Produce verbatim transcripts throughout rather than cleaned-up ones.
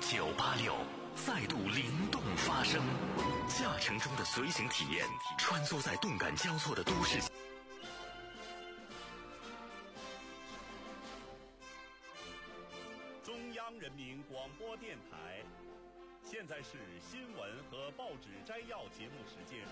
九八六再度灵动发声，驾乘中的随行体验，穿梭在动感交错的都市。 中央人民广播电台，现在是新闻和报纸摘要节目时间。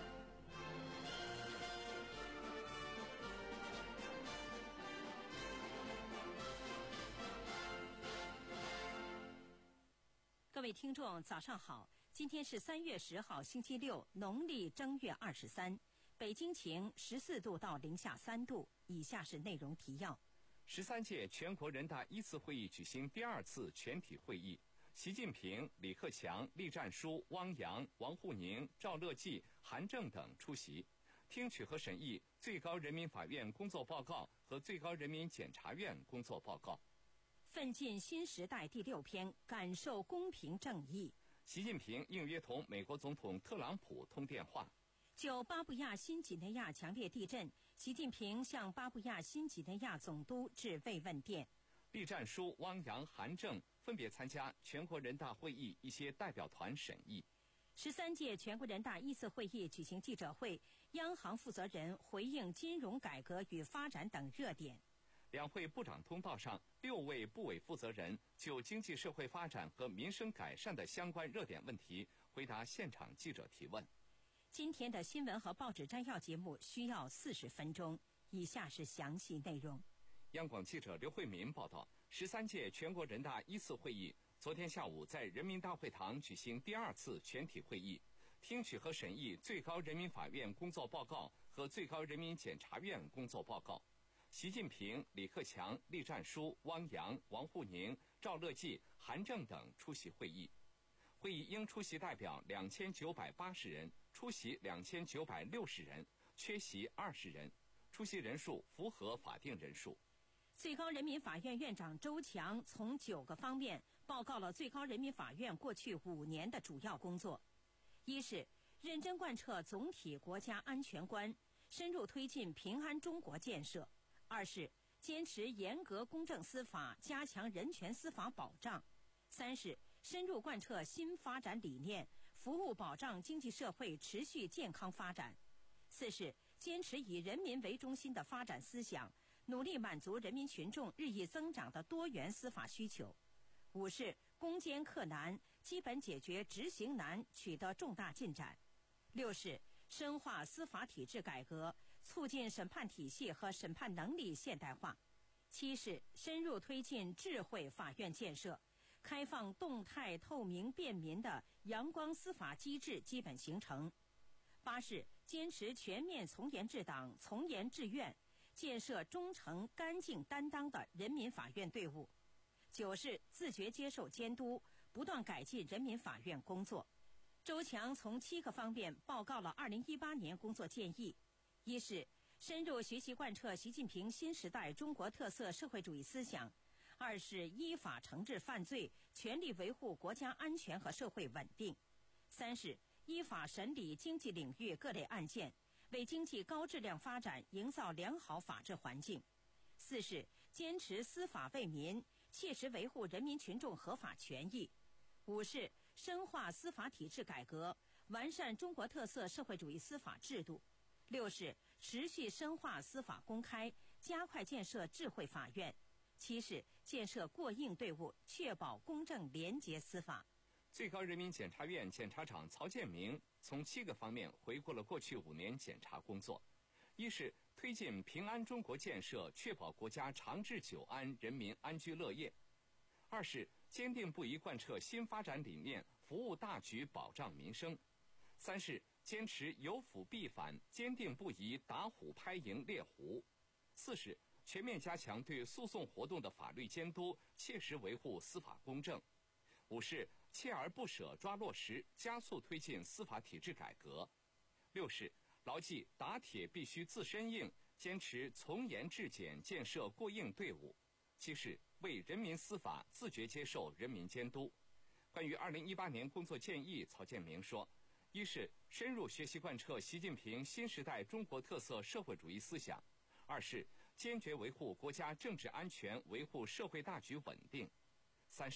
各位听众早上好，今天是三月十号星期六，农历正月二十三，北京晴，十四度到零下三度。以下是内容提要。 十三届全国人大一次会议举行第二次全体会议，习近平、李克强、栗战书、汪洋、王沪宁、赵乐际、韩正等出席，听取和审议最高人民法院工作报告和最高人民检察院工作报告。 奋进新时代第六篇，感受公平正义。 习近平应约同美国总统特朗普通电话。 就巴布亚新几内亚强烈地震，习近平向巴布亚新几内亚总督致慰问电。 栗战书、汪洋、韩正分别参加全国人大会议一些代表团审议。 十三届全国人大一次会议举行记者会，央行负责人回应金融改革与发展等热点。 两会部长通道上，六位部委负责人就经济社会发展和民生改善的相关热点问题回答现场记者提问。 今天的新闻和报纸摘要节目需要四十分钟，以下是详细内容。 央广记者刘慧民报道，十三届全国人大一次会议昨天下午在人民大会堂举行第二次全体会议，听取和审议最高人民法院工作报告和最高人民检察院工作报告。习近平、李克强、栗战书、汪洋、王沪宁、赵乐际、韩正等出席会议。会议应出席代表两千九百八十人，出席两千九百六十人，缺席二十人，出席人数符合法定人数。 最高人民法院院长周强从九个方面报告了最高人民法院过去五年的主要工作：一是认真贯彻总体国家安全观，深入推进平安中国建设；二是坚持严格公正司法，加强人权司法保障；三是深入贯彻新发展理念，服务保障经济社会持续健康发展；四是坚持以人民为中心的发展思想，努力满足人民群众日益增长的多元司法需求；五是攻坚克难，基本解决执行难，取得重大进展；六是深化司法体制改革，促进审判体系和审判能力现代化；七是深入推进智慧法院建设，开放动态、透明、便民的阳光司法机制基本形成；八是坚持全面从严治党、从严治院，建设忠诚、干净、担当的人民法院队伍；九是自觉接受监督，不断改进人民法院工作。周强从七个方面报告了二零一八年工作建议：一是深入学习贯彻习近平新时代中国特色社会主义思想；二是依法惩治犯罪，全力维护国家安全和社会稳定；三是依法审理经济领域各类案件，为经济高质量发展营造良好法治环境；四是坚持司法为民，切实维护人民群众合法权益；五是深化司法体制改革，完善中国特色社会主义司法制度；六是持续深化司法公开，加快建设智慧法院；七是建设过硬队伍，确保公正廉洁司法。 最高人民检察院检察长曹建明从七个方面回顾了过去五年检察工作：一是推进平安中国建设，确保国家长治久安，人民安居乐业；二是坚定不移贯彻新发展理念，服务大局，保障民生；三是坚持有腐必反，坚定不移打虎拍蝇猎狐；四是全面加强对诉讼活动的法律监督，切实维护司法公正；五是锲而不舍抓落实，加速推进司法体制改革；六是牢记打铁必须自身硬，坚持从严治检，建设过硬队伍；七是为人民司法，自觉接受人民监督。关于二零一八年工作建议，曹建明说：一是深入学习贯彻习近平新时代中国特色社会主义思想；二是坚决维护国家政治安全，维护社会大局稳定；三是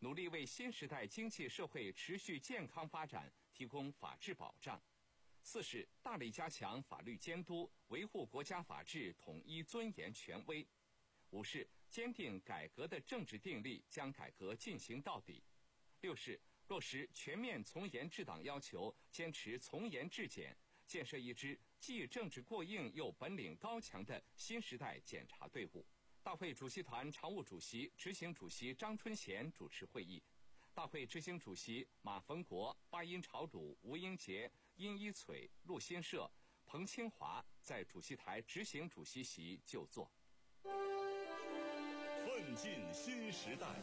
努力为新时代经济社会持续健康发展提供法治保障。四是大力加强法律监督，维护国家法治统一尊严权威。五是坚定改革的政治定力，将改革进行到底。六是落实全面从严治党要求，坚持从严治检，建设一支既政治过硬又本领高强的新时代检察队伍。大会主席团常务主席、执行主席张春贤主持会议。大会执行主席马逢国、巴音朝鲁、吴英杰、殷一璀、陆新社、彭清华在主席台执行主席席就座。 奋进新时代，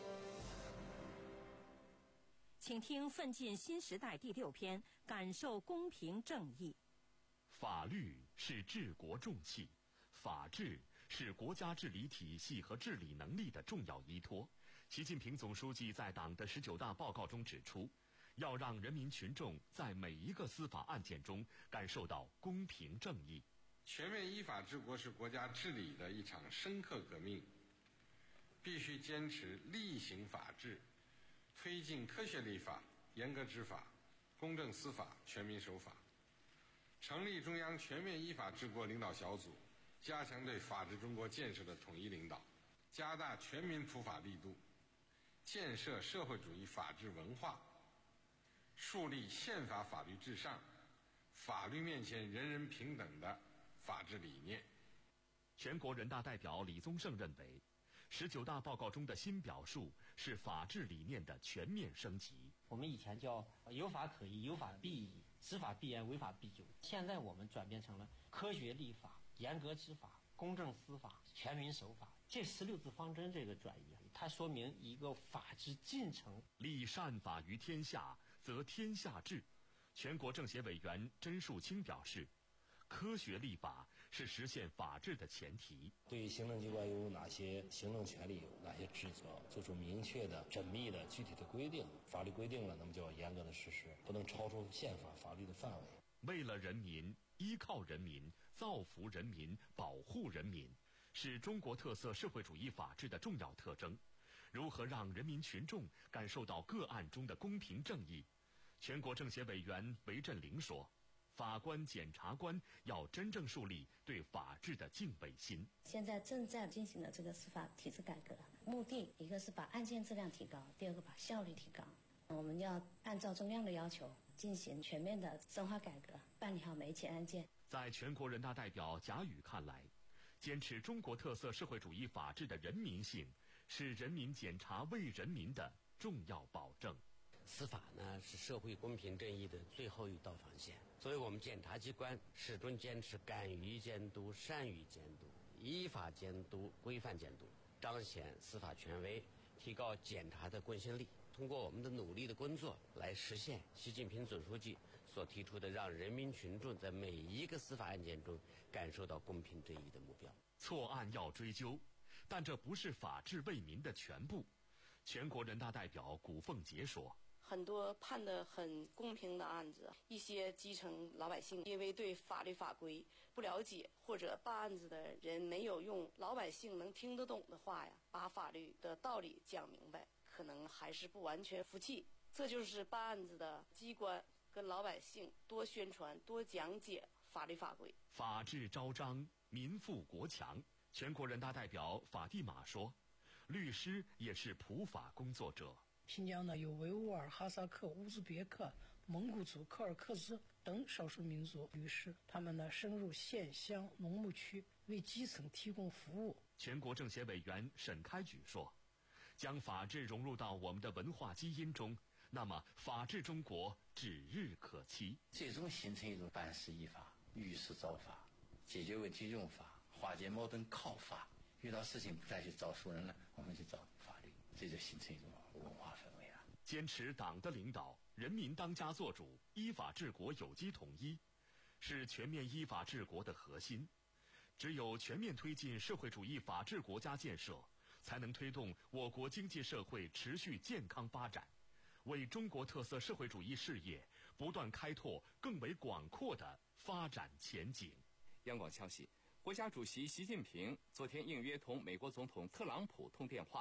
请听《奋进新时代》第六篇：感受公平正义。 法律是治国重器，法治是国家治理体系和治理能力的重要依托。习近平总书记在党的十九大报告中指出，要让人民群众在每一个司法案件中感受到公平正义。 全面依法治国是国家治理的一场深刻革命，必须坚持厉行法治，推进科学立法、严格执法、公正司法、全民守法。成立中央全面依法治国领导小组，加强对法治中国建设的统一领导，加大全民普法力度，建设社会主义法治文化，树立宪法法律至上、法律面前人人平等的法治理念。 全国人大代表李宗盛认为，十九大报告中的新表述是法治理念的全面升级。 我们以前叫有法可依、有法必依、知法必严、违法必究，现在我们转变成了科学立法、严格执法、公正司法、全民守法。这十六字方针这个转移，它说明一个法治进程。 立善法于天下，则天下治。全国政协委员甄树清表示，科学立法是实现法治的前提。 对于行政机关有哪些行政权利、哪些职责，做出明确的、缜密的、具体的规定。法律规定了，那么就要严格的实施，不能超出宪法法律的范围。 为了人民，依靠人民，造福人民，保护人民，是中国特色社会主义法治的重要特征。如何让人民群众感受到个案中的公平正义？全国政协委员韦振陵说，法官、检察官要真正树立对法治的敬畏心。 现在正在进行的这个司法体制改革，目的一个是把案件质量提高，第二个把效率提高。我们要按照中央的要求进行全面的深化改革，办理好每一起案件。 在全国人大代表贾宇看来，坚持中国特色社会主义法治的人民性，是人民检察为人民的重要保证。 司法呢是社会公平正义的最后一道防线，所以我们检察机关始终坚持敢于监督、善于监督、依法监督、规范监督，彰显司法权威，提高检察的公信力。通过我们的努力的工作，来实现习近平总书记所提出的让人民群众在每一个司法案件中感受到公平正义的目标。 错案要追究，但这不是法治为民的全部。全国人大代表古凤杰说， 很多判得很公平的案子，一些基层老百姓因为对法律法规不了解，或者办案子的人没有用老百姓能听得懂的话呀，把法律的道理讲明白，可能还是不完全服气。这就是办案子的机关跟老百姓多宣传、多讲解法律法规。 法治昭彰，民富国强。全国人大代表法蒂玛说，律师也是普法工作者。 新疆呢有维吾尔、哈萨克、乌兹别克、蒙古族、柯尔克孜等少数民族律师，他们呢深入县乡农牧区，为基层提供服务。 全国政协委员沈开举说，将法治融入到我们的文化基因中，那么法治中国指日可期。 最终形成一种办事依法、遇事照法、解决问题用法、化解矛盾靠法。遇到事情不再去找熟人了，我们去找法律，这就形成一种文化氛围了。 坚持党的领导，人民当家作主，依法治国有机统一，是全面依法治国的核心。只有全面推进社会主义法治国家建设，才能推动我国经济社会持续健康发展，为中国特色社会主义事业不断开拓更为广阔的发展前景。 央广消息，国家主席习近平昨天应约同美国总统特朗普通电话，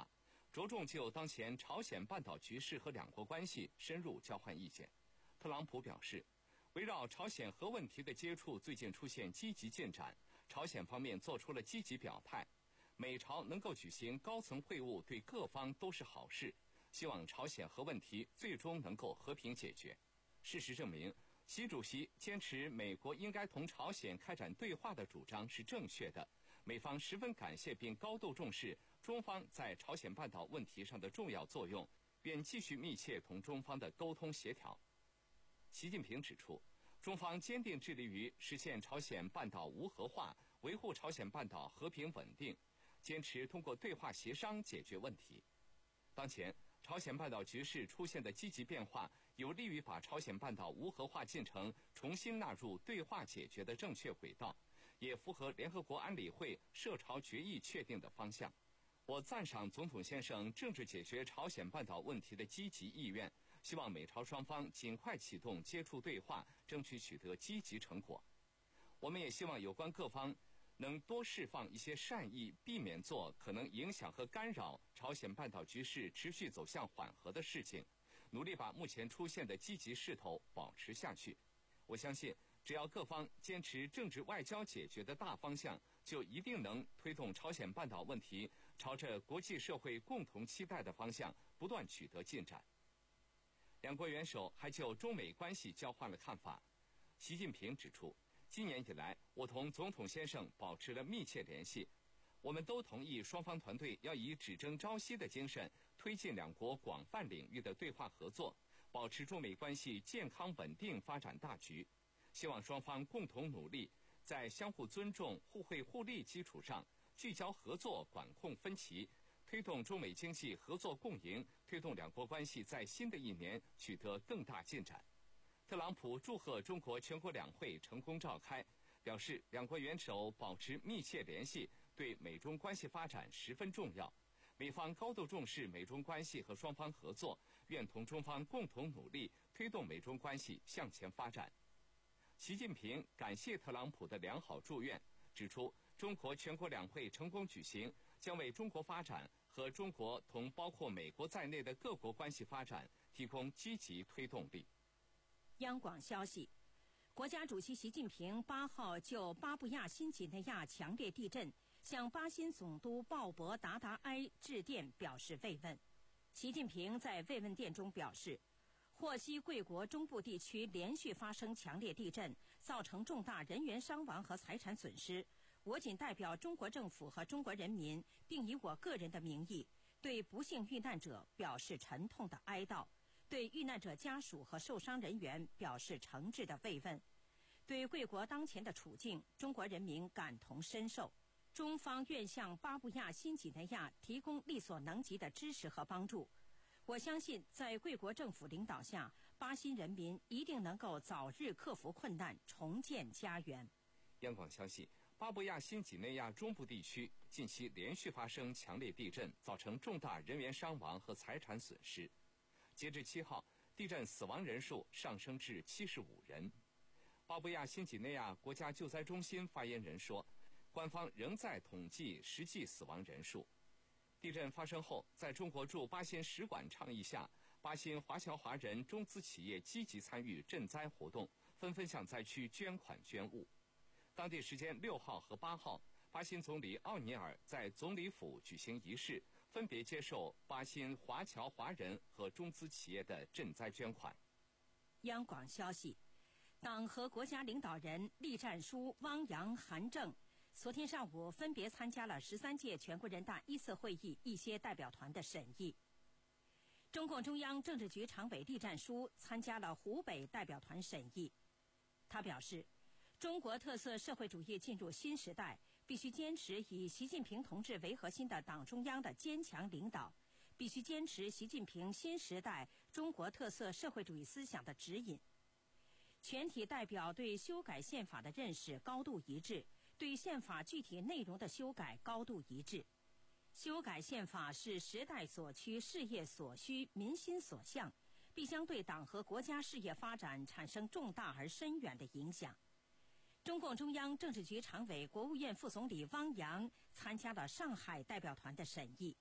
着重就当前朝鲜半岛局势和两国关系深入交换意见。特朗普表示，围绕朝鲜核问题的接触最近出现积极进展，朝鲜方面做出了积极表态，美朝能够举行高层会晤对各方都是好事，希望朝鲜核问题最终能够和平解决。事实证明，习主席坚持美国应该同朝鲜开展对话的主张是正确的，美方十分感谢并高度重视中方在朝鲜半岛问题上的重要作用，便继续密切同中方的沟通协调。习近平指出，中方坚定致力于实现朝鲜半岛无核化，维护朝鲜半岛和平稳定，坚持通过对话协商解决问题。当前朝鲜半岛局势出现的积极变化，有利于把朝鲜半岛无核化进程重新纳入对话解决的正确轨道，也符合联合国安理会涉朝决议确定的方向。我赞赏总统先生政治解决朝鲜半岛问题的积极意愿，希望美朝双方尽快启动接触对话，争取取得积极成果。我们也希望有关各方能多释放一些善意，避免做可能影响和干扰朝鲜半岛局势持续走向缓和的事情，努力把目前出现的积极势头保持下去。我相信，只要各方坚持政治外交解决的大方向，就一定能推动朝鲜半岛问题朝着国际社会共同期待的方向不断取得进展。两国元首还就中美关系交换了看法。习近平指出，今年以来，我同总统先生保持了密切联系，我们都同意双方团队要以只争朝夕的精神，推进两国广泛领域的对话合作，保持中美关系健康稳定发展大局。希望双方共同努力，在相互尊重、互惠互利基础上，聚焦合作，管控分歧，推动中美经济合作共赢，推动两国关系在新的一年取得更大进展。特朗普祝贺中国全国两会成功召开，表示两国元首保持密切联系，对美中关系发展十分重要。美方高度重视美中关系和双方合作，愿同中方共同努力，推动美中关系向前发展。习近平感谢特朗普的良好祝愿，指出中国全国两会成功举行，将为中国发展和中国同包括美国在内的各国关系发展提供积极推动力。 央广消息，国家主席习近平八号就巴布亚新几内亚强烈地震向巴新总督鲍勃达达埃致电表示慰问。习近平在慰问电中表示，获悉贵国中部地区连续发生强烈地震，造成重大人员伤亡和财产损失，我谨代表中国政府和中国人民，并以我个人的名义，对不幸遇难者表示沉痛的哀悼，对遇难者家属和受伤人员表示诚挚的慰问。对贵国当前的处境，中国人民感同身受。中方愿向巴布亚新几内亚提供力所能及的支持和帮助。我相信，在贵国政府领导下，巴新人民一定能够早日克服困难，重建家园。 央广消息，巴布亚新几内亚中部地区近期连续发生强烈地震，造成重大人员伤亡和财产损失。截至七号，地震死亡人数上升至七十五人。巴布亚新几内亚国家救灾中心发言人说，官方仍在统计实际死亡人数。地震发生后，在中国驻巴新使馆倡议下，巴新华侨华人中资企业积极参与赈灾活动，纷纷向灾区捐款捐物。当地时间六号和八号，巴新总理奥尼尔在总理府举行仪式，分别接受巴新华侨华人和中资企业的赈灾捐款。 央广消息，党和国家领导人栗战书、汪洋、韩正昨天上午分别参加了十三届全国人大一次会议一些代表团的审议。中共中央政治局常委栗战书参加了湖北代表团审议。他表示，中国特色社会主义进入新时代，必须坚持以习近平同志为核心的党中央的坚强领导，必须坚持习近平新时代中国特色社会主义思想的指引。全体代表对修改宪法的认识高度一致，对宪法具体内容的修改高度一致。修改宪法是时代所趋、事业所需、民心所向，必将对党和国家事业发展产生重大而深远的影响。中共中央政治局常委、国务院副总理汪洋参加了上海代表团的审议。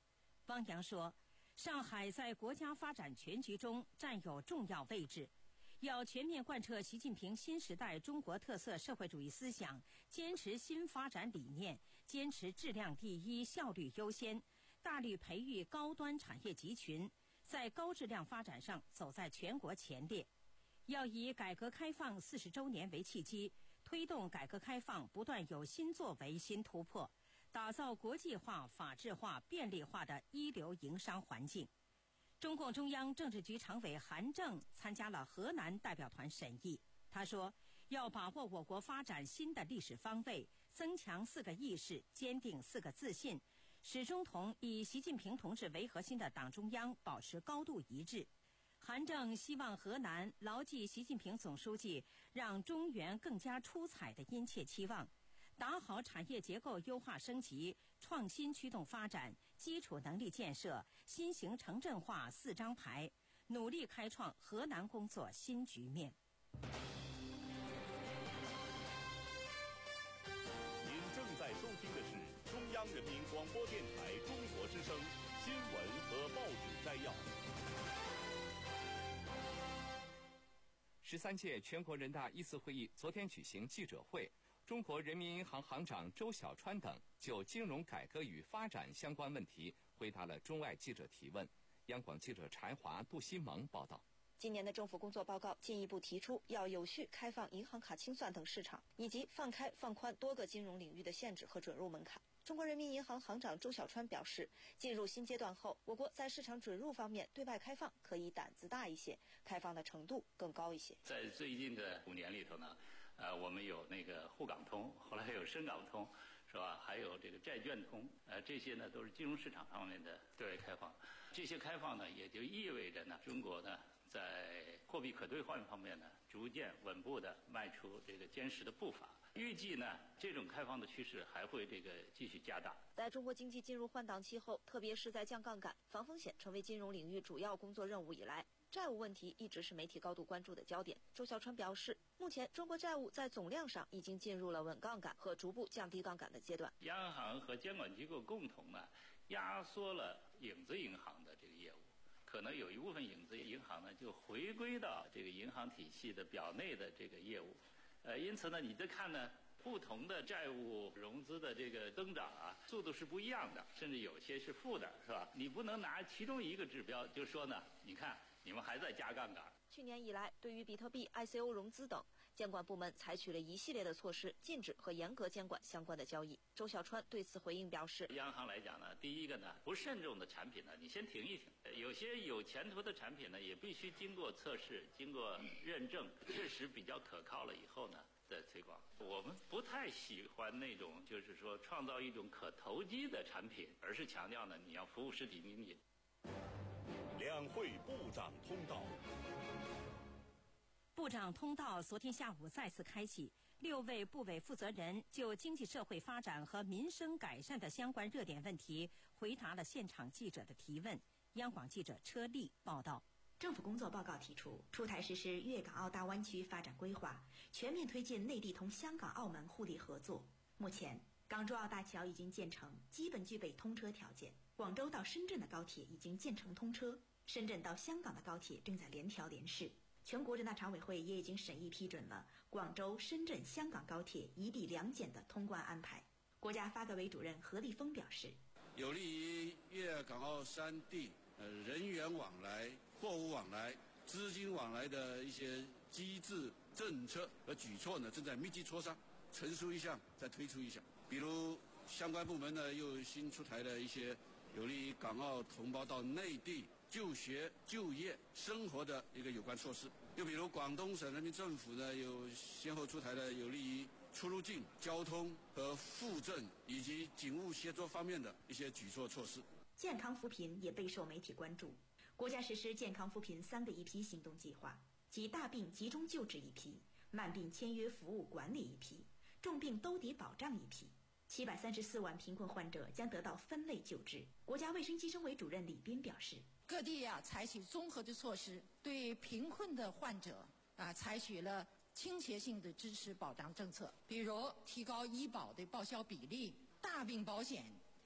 汪洋说，上海在国家发展全局中占有重要位置，要全面贯彻习近平新时代中国特色社会主义思想，坚持新发展理念，坚持质量第一、效率优先，大力培育高端产业集群，在高质量发展上走在全国前列。要以改革开放四十周年为契机，推动改革开放不断有新作为、新突破，打造国际化、法治化、便利化的一流营商环境。中共中央政治局常委韩正参加了河南代表团审议。他说，要把握我国发展新的历史方位，增强四个意识，坚定四个自信，始终同以习近平同志为核心的党中央保持高度一致。韩正希望河南牢记习近平总书记让中原更加出彩的殷切期望，打好产业结构优化升级、创新驱动发展、基础能力建设、新型城镇化四张牌，努力开创河南工作新局面。 您正在收听的是中央人民广播电台中国之声新闻和报纸摘要。 十三届全国人大一次会议昨天举行记者会，中国人民银行行长周小川等就金融改革与发展相关问题回答了中外记者提问。央广记者柴华、杜新萌报道。 今年的政府工作报告进一步提出，要有序开放银行卡清算等市场，以及放开放宽多个金融领域的限制和准入门槛。中国人民银行行长周小川表示，进入新阶段后，我国在市场准入方面对外开放可以胆子大一些，开放的程度更高一些。 在最近的五年里头呢，呃，我们有那个沪港通，后来有深港通，是吧？还有这个债券通，呃，这些呢都是金融市场方面的对外开放。这些开放呢，也就意味着呢，中国呢在货币可兑换方面呢，逐渐稳步的迈出这个坚实的步伐。预计呢，这种开放的趋势还会这个继续加大。 在中国经济进入换挡期后，特别是在降杠杆、防风险成为金融领域主要工作任务以来，债务问题一直是媒体高度关注的焦点。周小川表示，目前中国债务在总量上已经进入了稳杠杆和逐步降低杠杆的阶段。 央行和监管机构共同呢，压缩了影子银行的这个业务。可能有一部分影子银行呢，就回归到这个银行体系的表内的这个业务。呃，因此呢，你再看呢，不同的债务融资的这个增长啊，速度是不一样的，甚至有些是负的，是吧？你不能拿其中一个指标就说呢，你看你们还在加杠杆。 去年以来，对于比特币、I C O 融资等，监管部门采取了一系列的措施，禁止和严格监管相关的交易。周小川对此回应表示， 央行来讲呢，第一个呢，不慎重的产品呢，你先停一停；有些有前途的产品呢，也必须经过测试、经过认证，确实比较可靠了以后呢，再推广。我们不太喜欢那种就是说创造一种可投机的产品，而是强调呢，你要服务实体经济。 两会部长通道。 部长通道昨天下午再次开启，六位部委负责人就经济社会发展和民生改善的相关热点问题回答了现场记者的提问。央广记者车丽报道。 政府工作报告提出，出台实施粤港澳大湾区发展规划，全面推进内地同香港、澳门互利合作。目前，港珠澳大桥已经建成，基本具备通车条件。广州到深圳的高铁已经建成通车，深圳到香港的高铁正在联调联试。全国人大常委会也已经审议批准了广州、深圳、香港高铁一地两检的通关安排。国家发改委主任何立峰表示， 有利于粤港澳三地呃人员往来、货物往来、资金往来的一些机制、政策和举措呢，正在密集磋商，成熟一项再推出一项。比如相关部门呢又新出台了一些有利于港澳同胞到内地就学、就业、生活的一个有关措施。又比如广东省人民政府呢，有先后出台了有利于出入境、交通和复政以及警务协作方面的一些举措措施。 健康扶贫也备受媒体关注。国家实施健康扶贫三个一批行动计划，即大病集中救治一批，慢病签约服务管理一批，重病兜底保障一批。七百三十四万贫困患者将得到分类救治。国家卫生计生委主任李斌表示， 各地啊采取综合的措施，对贫困的患者啊采取了倾斜性的支持保障政策，比如提高医保的报销比例，大病保险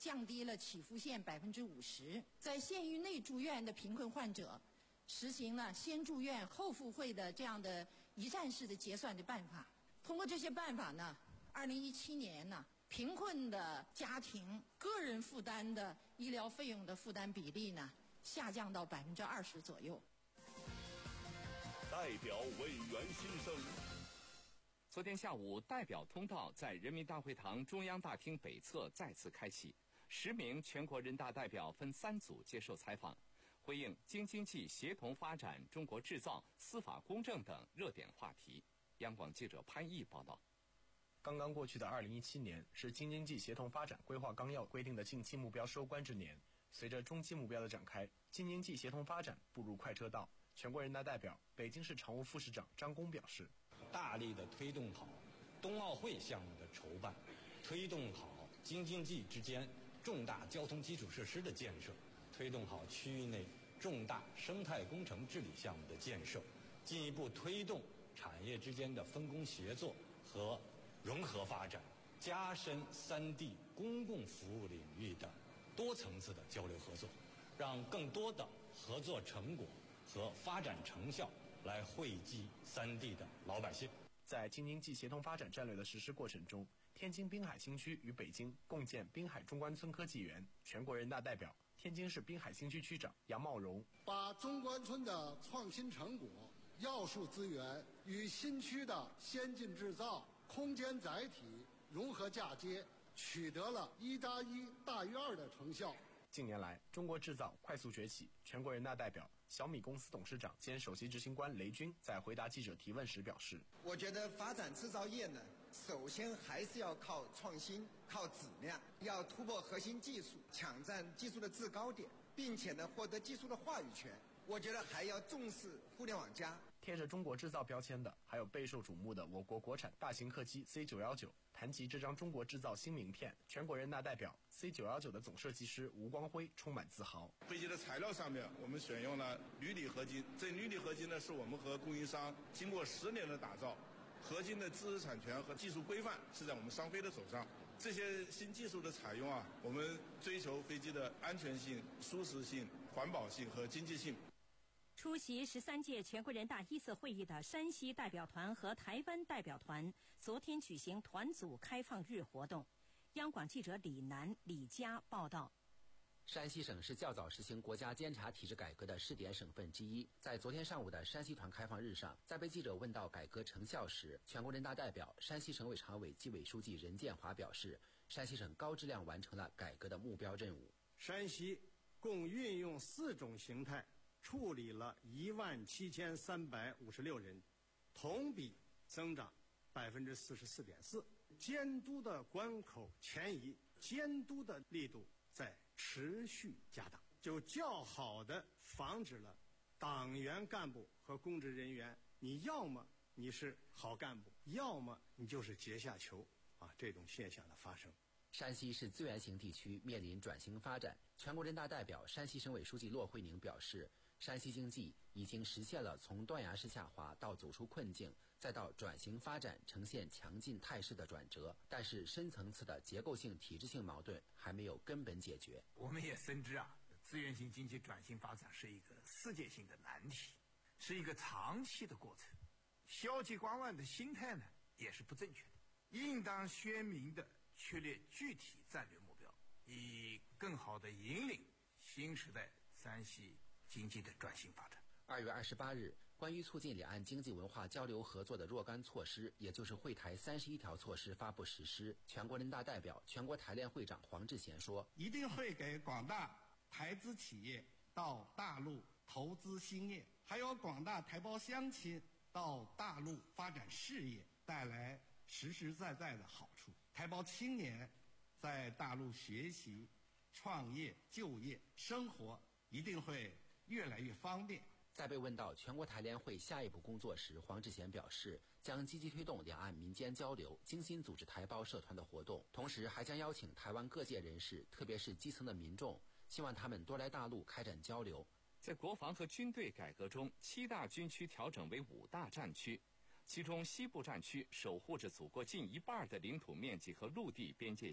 降低了起伏线百分之五十。在县域内住院的贫困患者，实行了先住院后付费的这样的一站式的结算的办法。通过这些办法呢，二零一七年呢，贫困的家庭个人负担的医疗费用的负担比例呢，下降到百分之二十左右。 代表委员心声。 昨天下午，代表通道在人民大会堂中央大厅北侧再次开启，十名全国人大代表分三组接受采访，回应京津冀协同发展、中国制造、司法公正等热点话题。央广记者潘毅报道。 刚刚过去的二零一七年是京津冀协同发展规划纲要规定的近期目标收官之年。随着中期目标的展开，京津冀协同发展步入快车道。全国人大代表、北京市常务副市长张弓表示， 大力的推动好冬奥会项目的筹办，推动好京津冀之间重大交通基础设施的建设，推动好区域内重大生态工程治理项目的建设，进一步推动产业之间的分工协作和融合发展，加深三地公共服务领域的多层次的交流合作，让更多的合作成果和发展成效来惠及三地的老百姓。 在京津冀协同发展战略的实施过程中，天津滨海新区与北京共建滨海中关村科技园。全国人大代表、天津市滨海新区区长杨茂荣把中关村的创新成果、要素资源与新区的先进制造、空间载体融合嫁接，取得了一搭一大于二的成效。 近年来，中国制造快速崛起。全国人大代表、小米公司董事长兼首席执行官雷军在回答记者提问时表示：“ 我觉得发展制造业呢，首先还是要靠创新、靠质量，要突破核心技术，抢占技术的制高点，并且呢，获得技术的话语权。我觉得还要重视互联网加。” 贴着中国制造标签的，还有备受瞩目的我国国产大型客机 C 九一九。谈及这张中国制造新名片，全国人大代表 C 九一九的总设计师吴光辉充满自豪。 飞机的材料上面，我们选用了铝锂合金。这铝锂合金呢，是我们和供应商经过十年的打造，核心的知识产权和技术规范是在我们商飞的手上。这些新技术的采用啊，我们追求飞机的安全性、舒适性、环保性和经济性。 出席十三届全国人大一次会议的山西代表团和台湾代表团昨天举行团组开放日活动。央广记者李楠、李佳报道。 山西省是较早实行国家监察体制改革的试点省份之一。在昨天上午的山西团开放日上，在被记者问到改革成效时，全国人大代表、山西省委常委、纪委书记任建华表示，山西省高质量完成了改革的目标任务。 山西共运用四种形态处理了一万七千三百五十六人，同比增长百分之四十四点四。监督的关口前移，监督的力度在持续加大，就较好的防止了党员干部和公职人员，你要么你是好干部，要么你就是阶下囚啊，这种现象的发生。 山西是资源型地区，面临转型发展。全国人大代表、山西省委书记骆惠宁表示，山西经济已经实现了从断崖式下滑到走出困境，再到转型发展呈现强劲态势的转折，但是深层次的结构性、体制性矛盾还没有根本解决。 我们也深知啊，资源型经济转型发展是一个世界性的难题，是一个长期的过程。消极观望的心态呢，也是不正确的，应当鲜明的确立具体战略目标，以更好的引领新时代山西经济的转型发展。 二月二十八日，关于促进两岸经济文化交流合作的若干措施，也就是会台三十一条措施发布实施。全国人大代表、全国台联会长黄志贤说：“ 一定会给广大台资企业到大陆投资兴业，还有广大台胞乡亲到大陆发展事业带来实实在在的好处。台胞青年在大陆学习、创业、就业、生活一定会越来越方便。” 在被问到全国台联会下一步工作时，黄志贤表示，将积极推动两岸民间交流，精心组织台胞社团的活动，同时还将邀请台湾各界人士，特别是基层的民众，希望他们多来大陆开展交流。 在国防和军队改革中，七大军区调整为五大战区，其中西部战区守护着祖国近一半的领土面积和陆地边界线，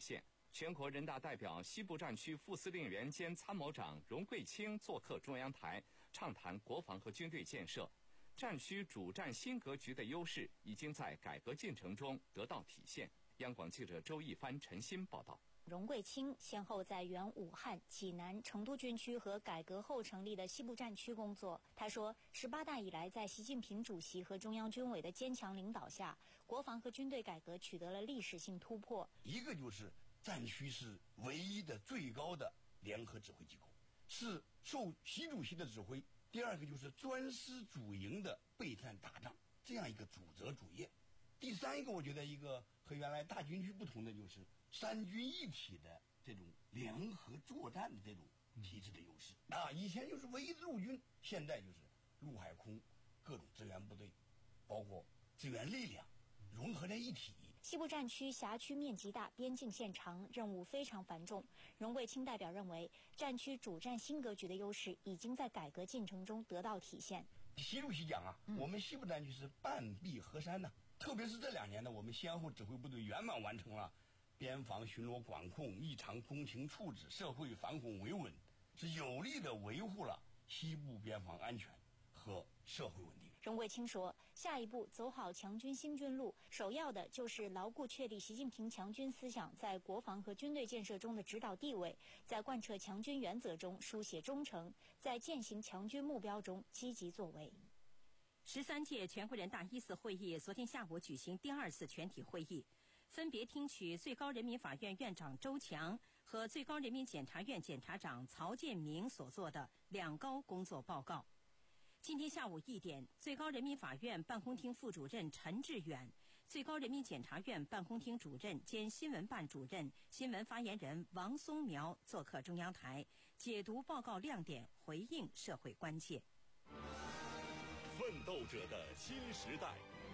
全国人大代表、西部战区副司令员兼参谋长荣桂清做客中央台，畅谈国防和军队建设。战区主战新格局的优势已经在改革进程中得到体现。央广记者周一帆、陈鑫报道。 荣桂清先后在原武汉、济南、成都军区和改革后成立的西部战区工作。他说，十八大以来，在习近平主席和中央军委的坚强领导下，国防和军队改革取得了历史性突破。 一个就是战区是唯一的最高的联合指挥机构，是受习主席的指挥。第二个就是专师主营的备战打仗这样一个主责主业。第三一个，我觉得一个和原来大军区不同的就是三军一体的这种联合作战的这种体制的优势啊，以前就是唯一的陆军，现在就是陆海空各种支援部队，包括支援力量融合在一体。 西部战区辖区面积大，边境线长，任务非常繁重。荣桂清代表认为，战区主战新格局的优势已经在改革进程中得到体现。 习主席讲啊，嗯、我们西部战区是半壁河山呢、啊，特别是这两年呢，我们先后指挥部队圆满完成了边防巡逻管控、异常公情处置、社会反恐维稳，是有力的维护了西部边防安全和社会稳定。 荣桂清说，下一步走好强军新军路，首要的就是牢固确立习近平强军思想在国防和军队建设中的指导地位，在贯彻强军原则中书写忠诚，在践行强军目标中积极作为。 十三届全国人大一次会议昨天下午举行第二次全体会议，分别听取最高人民法院院长周强和最高人民检察院检察长曹建明所做的两高工作报告。今天下午一点，最高人民法院办公厅副主任陈志远、最高人民检察院办公厅主任兼新闻办主任、新闻发言人王松苗做客中央台，解读报告亮点，回应社会关切。 奋斗者的新时代。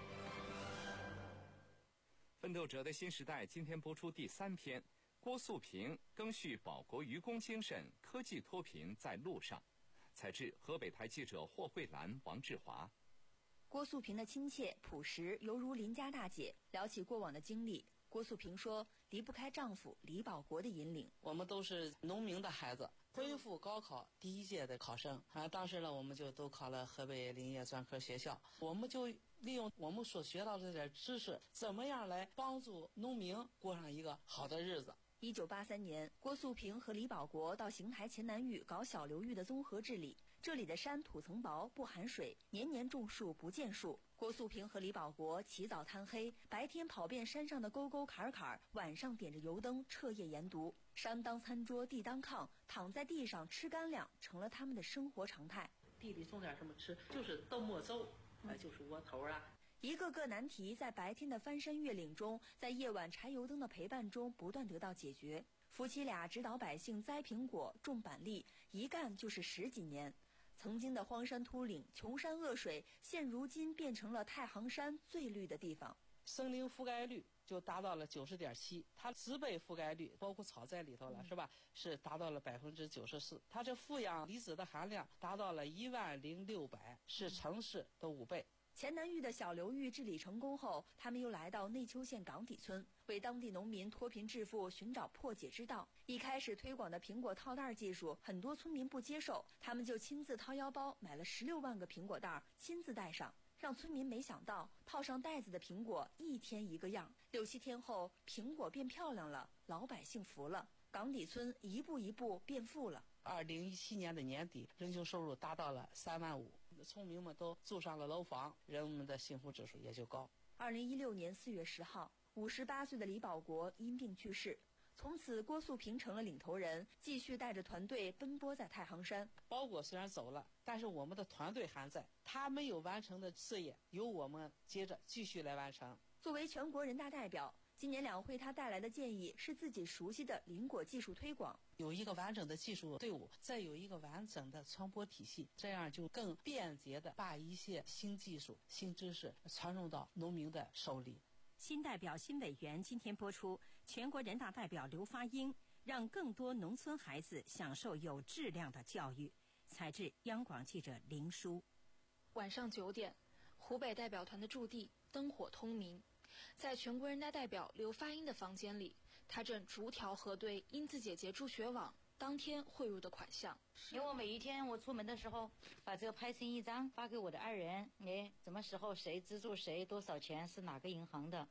奋斗者的新时代今天播出第三篇，郭素平赓续保国愚公精神，科技脱贫在路上。采制河北台记者霍慧兰、王志华。 郭素平的亲切朴实，犹如邻家大姐。聊起过往的经历，郭素平说，离不开丈夫李保国的引领。 我们都是农民的孩子，恢复高考第一届的考生啊，当时呢，我们就都考了河北林业专科学校，我们就利用我们所学到的这点知识，怎么样来帮助农民过上一个好的日子。 一九八三年，郭素平和李保国到邢台黔南峪搞小流域的综合治理。这里的山土层薄，不含水，年年种树不见树。郭素平和李保国起早贪黑，白天跑遍山上的沟沟坎坎，晚上点着油灯彻夜研读。山当餐桌，地当炕，躺在地上吃干粮，成了他们的生活常态。 地里种点什么吃，就是豆沫粥，嗯、呃，就是窝头啊。 一个个难题在白天的翻山越岭中，在夜晚柴油灯的陪伴中不断得到解决。夫妻俩指导百姓栽苹果、种板栗，一干就是十几年。曾经的荒山秃岭、穷山恶水，现如今变成了太行山最绿的地方。 森林覆盖率就达到了九十点七，它植被覆盖率包括草在里头了，嗯、是吧？是达到了百分之九十四。它这负氧离子的含量达到了一万零六百，是城市的五倍。 黔南峪的小流域治理成功后，他们又来到内丘县岗底村，为当地农民脱贫致富寻找破解之道。一开始推广的苹果套袋技术，很多村民不接受，他们就亲自掏腰包买了十六万个苹果袋，亲自带上，让村民没想到，套上袋子的苹果一天一个样。六七天后，苹果变漂亮了，老百姓服了，岗底村一步一步变富了。 二零一七年的年底，人均收入达到了三万五。村民们都住上了楼房，人们的幸福指数也就高。 二零一六年四月十号，五十八岁的李保国因病去世，从此郭素平成了领头人，继续带着团队奔波在太行山。 包国虽然走了，但是我们的团队还在，他没有完成的事业，由我们接着继续来完成。 作为全国人大代表，今年两会他带来的建议是自己熟悉的林果技术推广， 有一个完整的技术队伍，再有一个完整的传播体系，这样就更便捷地把一些新技术、新知识传送到农民的手里。 新代表、新委员今天播出，全国人大代表刘发英让更多农村孩子享受有质量的教育。采制央广记者林舒。 晚上九点，湖北代表团的驻地灯火通明。在全国人大代表刘发英的房间里， 他正逐条核对英字姐姐助学网当天汇入的款项。 因为我每一天我出门的时候，把这个拍成一张发给我的爱人，哎，什么时候谁资助谁多少钱是哪个银行的，